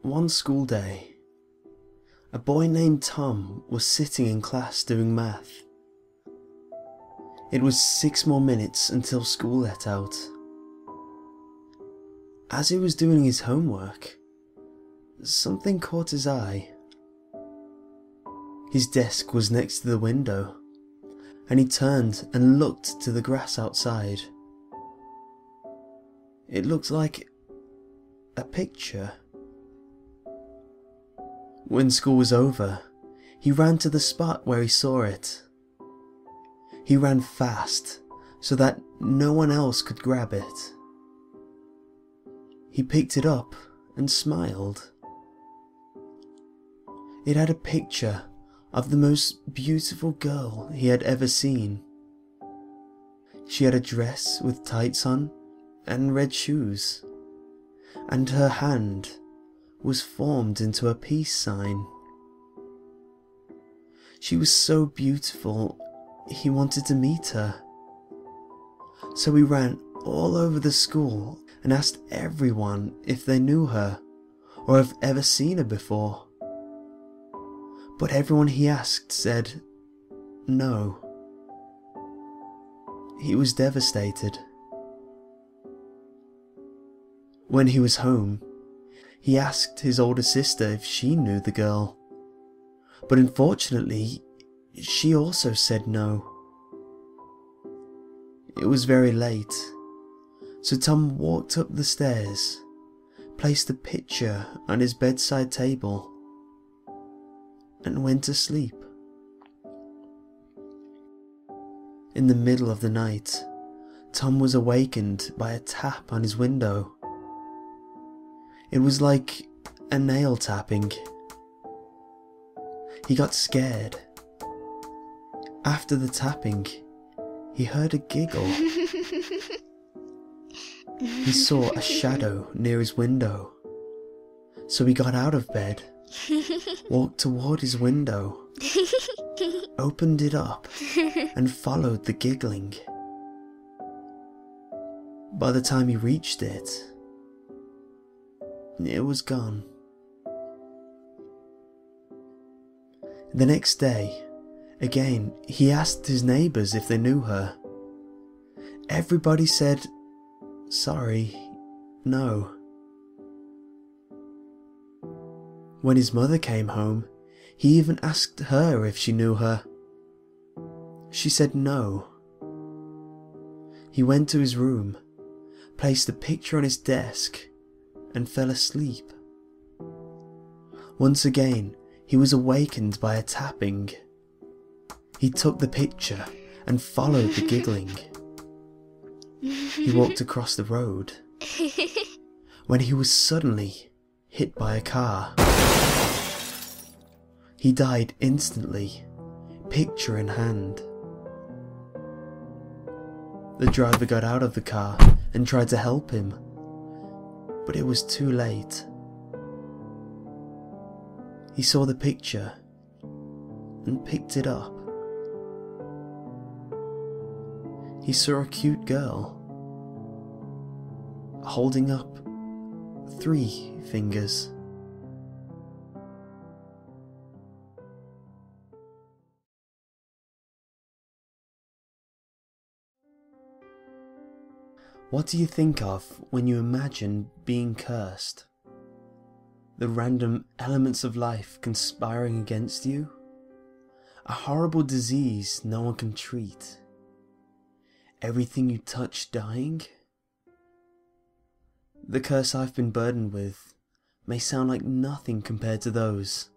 One school day, a boy named Tom was sitting in class doing math. It was 6 more minutes until school let out. As he was doing his homework, something caught his eye. His desk was next to the window, and he turned and looked to the grass outside. It looked like a picture. When school was over, he ran to the spot where he saw it. He ran fast so that no one else could grab it. He picked it up and smiled. It had a picture of the most beautiful girl he had ever seen. She had a dress with tights on and red shoes, and her hand was formed into a peace sign. She was so beautiful, he wanted to meet her. So he ran all over the school and asked everyone if they knew her or have ever seen her before. But everyone he asked said no. He was devastated. When he was home, he asked his older sister if she knew the girl, but unfortunately, she also said no. It was very late, so Tom walked up the stairs, placed the picture on his bedside table, and went to sleep. In the middle of the night, Tom was awakened by a tap on his window. It was like a nail tapping. He got scared. After the tapping, he heard a giggle. He saw a shadow near his window, so he got out of bed, walked toward his window, opened it up, and followed the giggling. By the time he reached it was gone. The next day, again, he asked his neighbours if they knew her. Everybody said, sorry, no. When his mother came home, he even asked her if she knew her. She said no. He went to his room, placed the picture on his desk, and fell asleep. Once again, he was awakened by a tapping. He took the picture and followed the giggling. He walked across the road when he was suddenly hit by a car. He died instantly, picture in hand. The driver got out of the car and tried to help him, but it was too late. He saw the picture and picked it up. He saw a cute girl holding up 3 fingers. What do you think of when you imagine being cursed? The random elements of life conspiring against you? A horrible disease no one can treat? Everything you touch dying? The curse I've been burdened with may sound like nothing compared to those.